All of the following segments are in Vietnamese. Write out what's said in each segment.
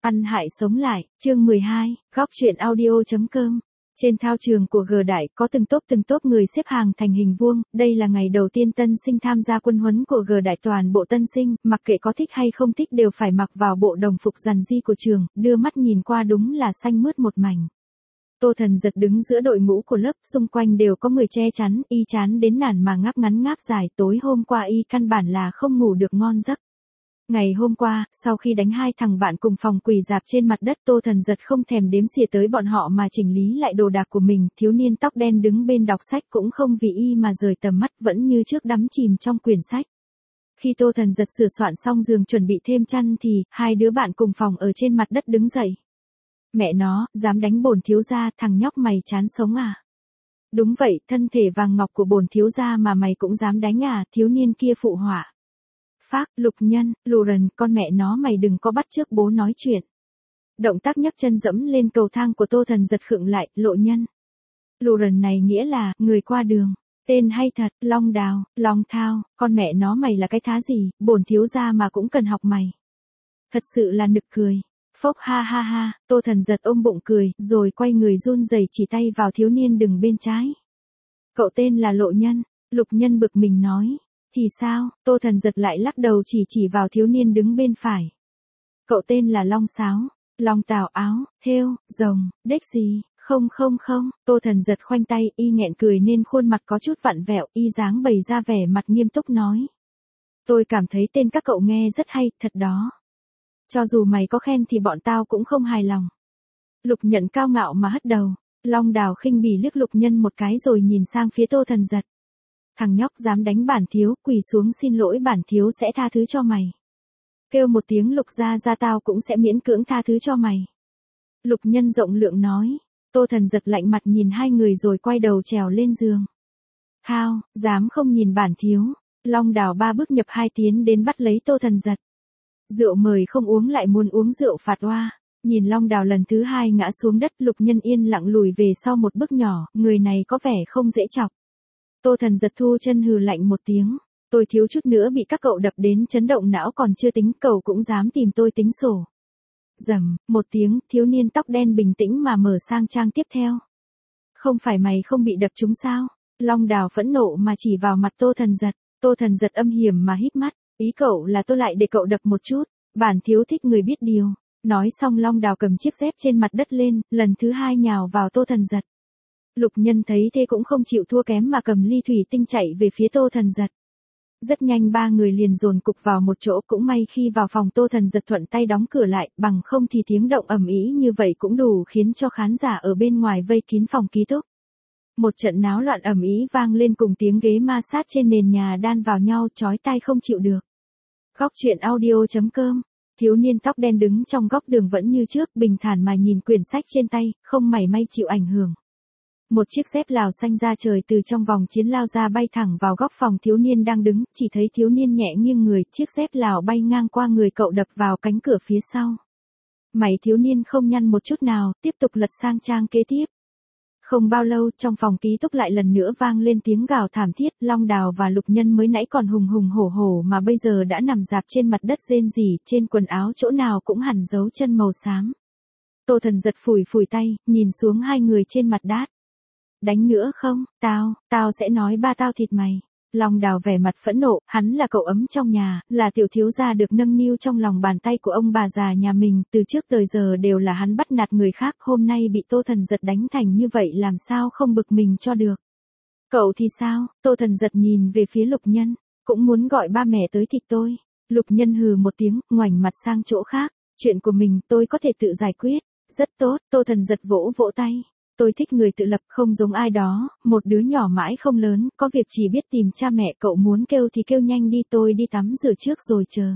Ăn hại sống lại, chương 12, góc truyện audio.com. Trên thao trường của G Đại có từng tốp người xếp hàng thành hình vuông, đây là ngày đầu tiên tân sinh tham gia quân huấn của G Đại, toàn bộ tân sinh, mặc kệ có thích hay không thích đều phải mặc vào bộ đồng phục rằn di của trường, đưa mắt nhìn qua đúng là xanh mướt một mảnh. Tô Thần Giật đứng giữa đội ngũ của lớp, xung quanh đều có người che chắn, y chán đến nản mà ngáp ngắn ngáp dài, tối hôm qua y căn bản là không ngủ được ngon giấc. Ngày hôm qua, sau khi đánh hai thằng bạn cùng phòng quỳ dạp trên mặt đất, Tô Thần Giật không thèm đếm xỉa tới bọn họ mà chỉnh lý lại đồ đạc của mình, thiếu niên tóc đen đứng bên đọc sách cũng không vì y mà rời tầm mắt, vẫn như trước đắm chìm trong quyển sách. Khi Tô Thần Giật sửa soạn xong giường chuẩn bị thêm chăn thì, hai đứa bạn cùng phòng ở trên mặt đất đứng dậy. Mẹ nó, dám đánh bổn thiếu gia, thằng nhóc mày chán sống à? Đúng vậy, thân thể vàng ngọc của bổn thiếu gia mà mày cũng dám đánh à? Thiếu niên kia phụ họa. Phác, Lục Nhân, Lauren, con mẹ nó mày đừng có bắt chước bố nói chuyện. Động tác nhấc chân dẫm lên cầu thang của Tô Thần Giật khựng lại, Lộ Nhân. Lauren này nghĩa là, người qua đường. Tên hay thật, Long Đào, Long Thao, con mẹ nó mày là cái thá gì, bổn thiếu gia mà cũng cần học mày. Thật sự là nực cười. Phốc ha ha ha, Tô Thần Giật ôm bụng cười, rồi quay người run rẩy chỉ tay vào thiếu niên đứng bên trái. Cậu tên là Lộ Nhân, Lục Nhân bực mình nói. Thì sao, Tô Thần Giật lại lắc đầu chỉ vào thiếu niên đứng bên phải. Cậu tên là Long Sáo, Long Tào áo, thêu, rồng, đếch gì, không, Tô Thần Giật khoanh tay, y nghẹn cười nên khuôn mặt có chút vặn vẹo, y dáng bày ra vẻ mặt nghiêm túc nói. Tôi cảm thấy tên các cậu nghe rất hay, thật đó. Cho dù mày có khen thì bọn tao cũng không hài lòng. Lục Nhận cao ngạo mà hất đầu, Long Đào khinh bỉ liếc Lục Nhân một cái rồi nhìn sang phía Tô Thần Giật. Thằng nhóc dám đánh bản thiếu, quỳ xuống xin lỗi, bản thiếu sẽ tha thứ cho mày. Kêu một tiếng Lục gia tao cũng sẽ miễn cưỡng tha thứ cho mày. Lục Nhân rộng lượng nói. Tô Thần Giật lạnh mặt nhìn hai người rồi quay đầu trèo lên giường. Thao, dám không nhìn bản thiếu. Long Đào ba bước nhập hai tiến đến bắt lấy Tô Thần Giật. Rượu mời không uống lại muốn uống rượu phạt oa. Nhìn Long Đào lần thứ hai ngã xuống đất, Lục Nhân yên lặng lùi về sau một bước nhỏ, người này có vẻ không dễ chọc. Tô Thần Giật thu chân hừ lạnh một tiếng. Tôi thiếu chút nữa bị các cậu đập đến chấn động não còn chưa tính, cậu cũng dám tìm tôi tính sổ. Rầm, một tiếng, thiếu niên tóc đen bình tĩnh mà mở sang trang tiếp theo. Không phải mày không bị đập trúng sao? Long Đào phẫn nộ mà chỉ vào mặt Tô Thần Giật. Tô Thần Giật âm hiểm mà híp mắt. Ý cậu là tôi lại để cậu đập một chút. Bản thiếu thích người biết điều. Nói xong Long Đào cầm chiếc dép trên mặt đất lên, lần thứ hai nhào vào Tô Thần Giật. Lục Nhân thấy thế cũng không chịu thua kém mà cầm ly thủy tinh chạy về phía Tô Thần Giật. Rất nhanh ba người liền dồn cục vào một chỗ, cũng may khi vào phòng Tô Thần Giật thuận tay đóng cửa lại, bằng không thì tiếng động ầm ĩ như vậy cũng đủ khiến cho khán giả ở bên ngoài vây kín phòng ký túc. Một trận náo loạn ầm ĩ vang lên cùng tiếng ghế ma sát trên nền nhà đan vào nhau chói tai không chịu được. Góc truyện audio.com. Thiếu niên tóc đen đứng trong góc đường vẫn như trước, bình thản mà nhìn quyển sách trên tay, không mảy may chịu ảnh hưởng. Một chiếc dép Lào xanh ra trời từ trong vòng chiến lao ra bay thẳng vào góc phòng thiếu niên đang đứng, chỉ thấy thiếu niên nhẹ nghiêng người, chiếc dép Lào bay ngang qua người cậu đập vào cánh cửa phía sau. Mày thiếu niên không nhăn một chút nào, tiếp tục lật sang trang kế tiếp. Không bao lâu, trong phòng ký túc lại lần nữa vang lên tiếng gào thảm thiết, Long Đào và Lục Nhân mới nãy còn hùng hổ mà bây giờ đã nằm rạp trên mặt đất rên rỉ, trên quần áo chỗ nào cũng hằn dấu chân màu xám. Tô Thần Giật phủi tay, nhìn xuống hai người trên mặt đát. Đánh nữa không, tao sẽ nói ba tao thịt mày. Long Đào vẻ mặt phẫn nộ, hắn là cậu ấm trong nhà, là tiểu thiếu gia được nâng niu trong lòng bàn tay của ông bà già nhà mình, từ trước tới giờ đều là hắn bắt nạt người khác, hôm nay bị Tô Thần Giật đánh thành như vậy làm sao không bực mình cho được. Cậu thì sao? Tô Thần Giật nhìn về phía Lục Nhân, cũng muốn gọi ba mẹ tới thịt tôi. Lục Nhân hừ một tiếng, ngoảnh mặt sang chỗ khác, chuyện của mình tôi có thể tự giải quyết. Rất tốt, Tô Thần Giật vỗ tay. Tôi thích người tự lập, không giống ai đó, một đứa nhỏ mãi không lớn, có việc chỉ biết tìm cha mẹ, cậu muốn kêu thì kêu nhanh đi, tôi đi tắm rửa trước rồi chờ.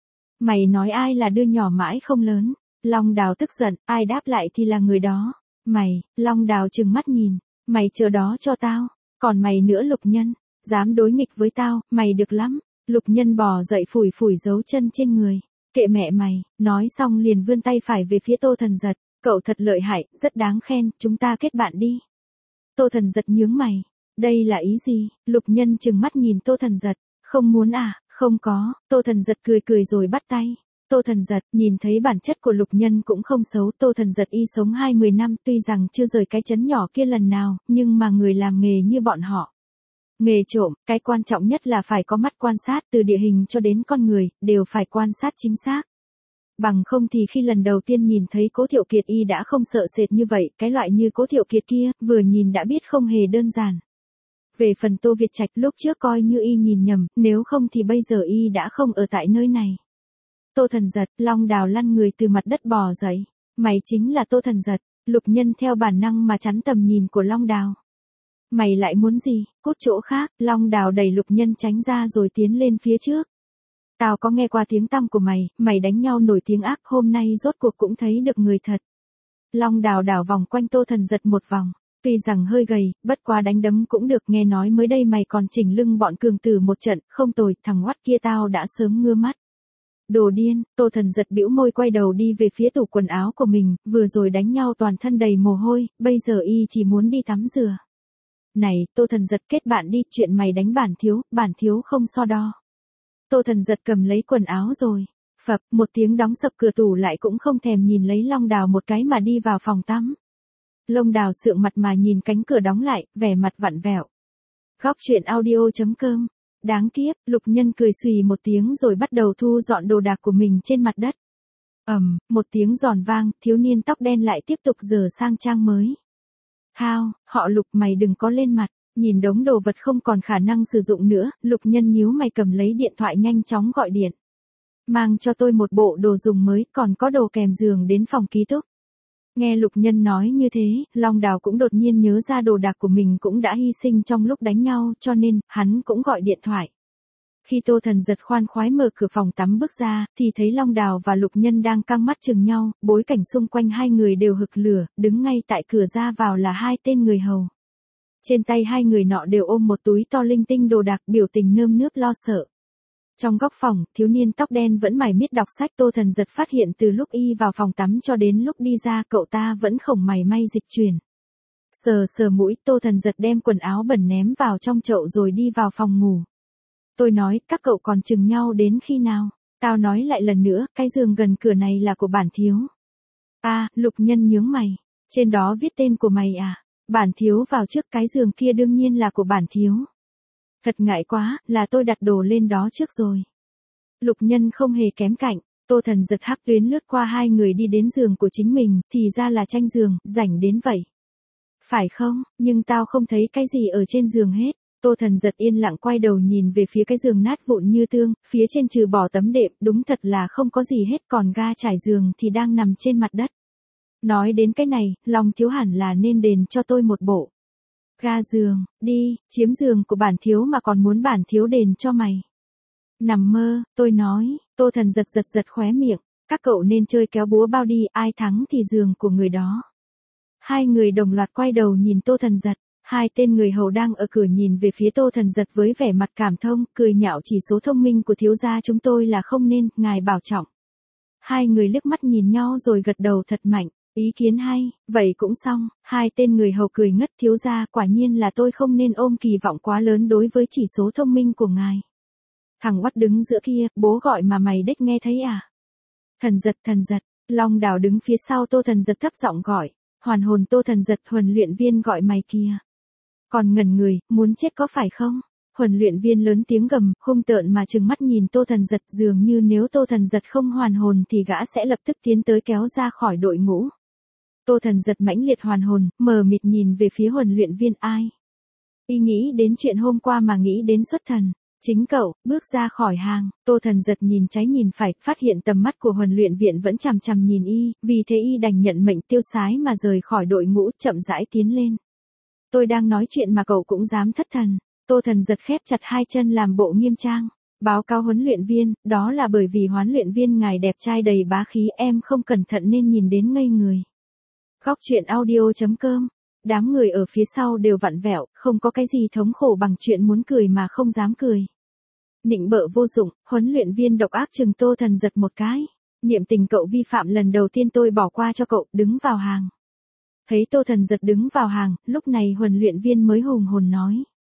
Mày nói ai là đứa nhỏ mãi không lớn? Long Đào tức giận, ai đáp lại thì là người đó. Mày, Long Đào trừng mắt nhìn, mày chờ đó cho tao, còn mày nữa Lục Nhân, dám đối nghịch với tao, mày được lắm. Lục Nhân bò dậy phủi dấu chân trên người, kệ mẹ mày, nói xong liền vươn tay phải về phía Tô Thần Giật. Cậu thật lợi hại, rất đáng khen, chúng ta kết bạn đi. Tô Thần Giật nhướng mày. Đây là ý gì? Lục Nhân trừng mắt nhìn Tô Thần Giật. Không muốn à? Không có. Tô Thần Giật cười rồi bắt tay. Tô Thần Giật, nhìn thấy bản chất của Lục Nhân cũng không xấu, Tô Thần Giật y sống 20 năm tuy rằng chưa rời cái trấn nhỏ kia lần nào, nhưng mà người làm nghề như bọn họ. Nghề trộm, cái quan trọng nhất là phải có mắt quan sát từ địa hình cho đến con người, đều phải quan sát chính xác. Bằng không thì khi lần đầu tiên nhìn thấy Cố Thiệu Kiệt y đã không sợ sệt như vậy, cái loại như Cố Thiệu Kiệt kia, vừa nhìn đã biết không hề đơn giản. Về phần Tô Việt Trạch lúc trước coi như y nhìn nhầm, nếu không thì bây giờ y đã không ở tại nơi này. Tô Thần Giật, Long Đào lăn người từ mặt đất bò dậy. Mày chính là Tô Thần Giật, Lục Nhân theo bản năng mà chắn tầm nhìn của Long Đào. Mày lại muốn gì, cút chỗ khác, Long Đào đẩy Lục Nhân tránh ra rồi tiến lên phía trước. Tao có nghe qua tiếng tăm của mày đánh nhau nổi tiếng ác, hôm nay rốt cuộc cũng thấy được người thật. Long Đào đảo vòng quanh Tô Thần Giật một vòng, tuy rằng hơi gầy, bất quá đánh đấm cũng được, nghe nói mới đây mày còn chỉnh lưng bọn cường tử một trận, không tồi, thằng oắt kia tao đã sớm ngưa mắt. Đồ điên, Tô Thần Giật bĩu môi quay đầu đi về phía tủ quần áo của mình, vừa rồi đánh nhau toàn thân đầy mồ hôi, bây giờ y chỉ muốn đi tắm rửa. Này, Tô Thần Giật kết bạn đi, chuyện mày đánh bản thiếu không so đo. Tô Thần Giật cầm lấy quần áo rồi, phập, một tiếng đóng sập cửa tủ lại cũng không thèm nhìn lấy Long Đào một cái mà đi vào phòng tắm. Long Đào sượng mặt mà nhìn cánh cửa đóng lại, vẻ mặt vặn vẹo. Góc truyện audio.com. Đáng kiếp, Lục Nhân cười xùy một tiếng rồi bắt đầu thu dọn đồ đạc của mình trên mặt đất. Một tiếng giòn vang, thiếu niên tóc đen lại tiếp tục dở sang trang mới. Hao, họ Lục, mày đừng có lên mặt. Nhìn đống đồ vật không còn khả năng sử dụng nữa, Lục Nhân nhíu mày cầm lấy điện thoại nhanh chóng gọi điện. Mang cho tôi một bộ đồ dùng mới, còn có đồ kèm giường đến phòng ký túc. Nghe Lục Nhân nói như thế, Long Đào cũng đột nhiên nhớ ra đồ đạc của mình cũng đã hy sinh trong lúc đánh nhau, cho nên, hắn cũng gọi điện thoại. Khi Tô Thần Giật khoan khoái mở cửa phòng tắm bước ra, thì thấy Long Đào và Lục Nhân đang căng mắt chừng nhau, bối cảnh xung quanh hai người đều hực lửa, đứng ngay tại cửa ra vào là hai tên người hầu. Trên tay hai người nọ đều ôm một túi to linh tinh đồ đạc, biểu tình nơm nớp lo sợ. Trong góc phòng, thiếu niên tóc đen vẫn mải miết đọc sách. Tô Thần Giật phát hiện từ lúc y vào phòng tắm cho đến lúc đi ra cậu ta vẫn không mảy may dịch chuyển. Sờ mũi, Tô Thần Giật đem quần áo bẩn ném vào trong chậu rồi đi vào phòng ngủ. Tôi nói, các cậu còn chừng nhau đến khi nào? Tao nói lại lần nữa, cái giường gần cửa này là của bản thiếu. Lục Nhân nhướng mày. Trên đó viết tên của mày à? Bản thiếu vào trước, cái giường kia đương nhiên là của bản thiếu. Thật ngại quá, là tôi đặt đồ lên đó trước rồi. Lục Nhân không hề kém cạnh, Tô Thần Giật hắc tuyến lướt qua hai người đi đến giường của chính mình, thì ra là tranh giường, rảnh đến vậy. Phải không, nhưng tao không thấy cái gì ở trên giường hết. Tô Thần Giật yên lặng quay đầu nhìn về phía cái giường nát vụn như tương, phía trên trừ bỏ tấm đệm, đúng thật là không có gì hết, còn ga trải giường thì đang nằm trên mặt đất. Nói đến cái này, Long thiếu hẳn là nên đền cho tôi một bộ. Ga giường, đi, chiếm giường của bản thiếu mà còn muốn bản thiếu đền cho mày. Nằm mơ, tôi nói, Tô Thần giật khóe miệng, các cậu nên chơi kéo búa bao đi, ai thắng thì giường của người đó. Hai người đồng loạt quay đầu nhìn Tô Thần Giật, hai tên người hầu đang ở cửa nhìn về phía Tô Thần Giật với vẻ mặt cảm thông, cười nhạo chỉ số thông minh của thiếu gia chúng tôi là không nên, ngài bảo trọng. Hai người liếc mắt nhìn nhau rồi gật đầu thật mạnh. Ý kiến hay, vậy cũng xong, hai tên người hầu cười ngất, thiếu gia, quả nhiên là tôi không nên ôm kỳ vọng quá lớn đối với chỉ số thông minh của ngài. Thằng Oắt đứng giữa kia, bố gọi mà mày đếch nghe thấy à? Thần giật, Long Đào đứng phía sau Tô Thần Giật thấp giọng gọi, hoàn hồn Tô Thần Giật, huấn luyện viên gọi mày kìa. Còn ngẩn người, muốn chết có phải không? Huấn luyện viên lớn tiếng gầm, hung tợn mà trừng mắt nhìn Tô Thần Giật, dường như nếu Tô Thần Giật không hoàn hồn thì gã sẽ lập tức tiến tới kéo ra khỏi đội ngũ. Tô Thần Giật mãnh liệt hoàn hồn, mờ mịt nhìn về phía huấn luyện viên ai. Y nghĩ đến chuyện hôm qua mà nghĩ đến xuất thần. Chính cậu, bước ra khỏi hàng, Tô Thần Giật nhìn trái nhìn phải, phát hiện tầm mắt của huấn luyện viện vẫn chằm chằm nhìn y, vì thế y đành nhận mệnh tiêu sái mà rời khỏi đội ngũ, chậm rãi tiến lên. Tôi đang nói chuyện mà cậu cũng dám thất thần. Tô Thần Giật khép chặt hai chân làm bộ nghiêm trang. Báo cáo huấn luyện viên, đó là bởi vì huấn luyện viên ngài đẹp trai đầy bá khí, em không cẩn thận nên nhìn đến ngây người. Góc truyện audio.com. Đám người ở phía sau đều vặn vẹo, không có cái gì thống khổ bằng chuyện muốn cười mà không dám cười. Nịnh bợ vô dụng, huấn luyện viên độc ác chừng Tô Thần Giật một cái. Niệm tình cậu vi phạm lần đầu tiên tôi bỏ qua cho cậu, đứng vào hàng. Thấy Tô Thần Giật đứng vào hàng, lúc này huấn luyện viên mới hùng hồn nói.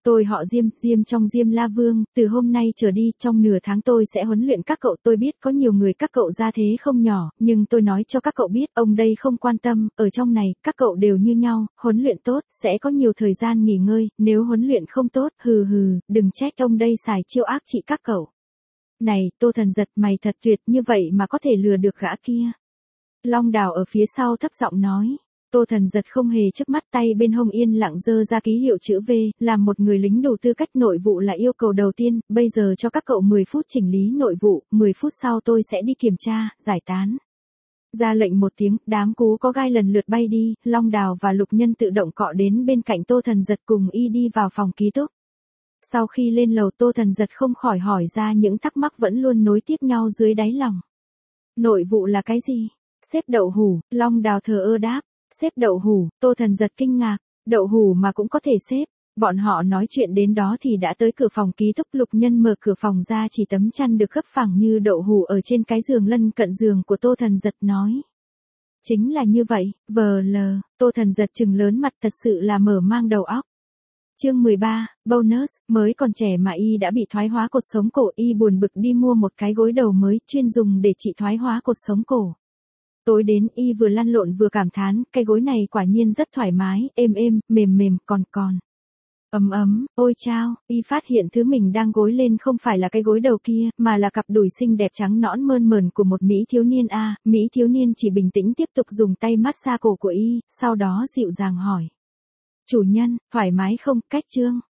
Tôi họ Diêm, Diêm trong Diêm La Vương, từ hôm nay trở đi, trong nửa tháng tôi sẽ huấn luyện các cậu. Tôi biết có nhiều người các cậu gia thế không nhỏ, nhưng tôi nói cho các cậu biết, ông đây không quan tâm, ở trong này, các cậu đều như nhau, huấn luyện tốt, sẽ có nhiều thời gian nghỉ ngơi, nếu huấn luyện không tốt, đừng trách ông đây xài chiêu ác trị các cậu. Này, Tô Thần Giật, mày thật tuyệt, như vậy mà có thể lừa được gã kia. Long Đào ở phía sau thấp giọng nói. Tô Thần Giật không hề chớp mắt, tay bên hông yên lặng giơ ra ký hiệu chữ V, làm một người lính đủ tư cách nội vụ là yêu cầu đầu tiên, bây giờ cho các cậu 10 phút chỉnh lý nội vụ, 10 phút sau tôi sẽ đi kiểm tra, giải tán. Ra lệnh một tiếng, đám cú có gai lần lượt bay đi, Long Đào và Lục Nhân tự động cọ đến bên cạnh Tô Thần Giật cùng y đi vào phòng ký túc. Sau khi lên lầu, Tô Thần Giật không khỏi hỏi ra những thắc mắc vẫn luôn nối tiếp nhau dưới đáy lòng. Nội vụ là cái gì? Xếp đậu hủ, Long Đào thờ ơ đáp. Xếp đậu hủ, Tô Thần Giật kinh ngạc, đậu hủ mà cũng có thể xếp. Bọn họ nói chuyện đến đó thì đã tới cửa phòng ký túc. Lục Nhân mở cửa phòng ra, chỉ tấm chăn được gấp phẳng như đậu hủ ở trên cái giường lân cận giường của Tô Thần Giật nói. Chính là như vậy, Tô Thần Giật trừng lớn mặt, thật sự là mở mang đầu óc. Chương 13, bonus, mới còn trẻ mà y đã bị thoái hóa cột sống cổ, y buồn bực đi mua một cái gối đầu mới chuyên dùng để trị thoái hóa cột sống cổ. Tối đến y vừa lăn lộn vừa cảm thán, cái gối này quả nhiên rất thoải mái, êm, mềm, còn. Ấm, ôi chao, y phát hiện thứ mình đang gối lên không phải là cái gối đầu kia, mà là cặp đùi xinh đẹp trắng nõn mơn mởn của một Mỹ thiếu niên a. Mỹ thiếu niên chỉ bình tĩnh tiếp tục dùng tay massage cổ của y, sau đó dịu dàng hỏi. Chủ nhân, thoải mái không, cách chương.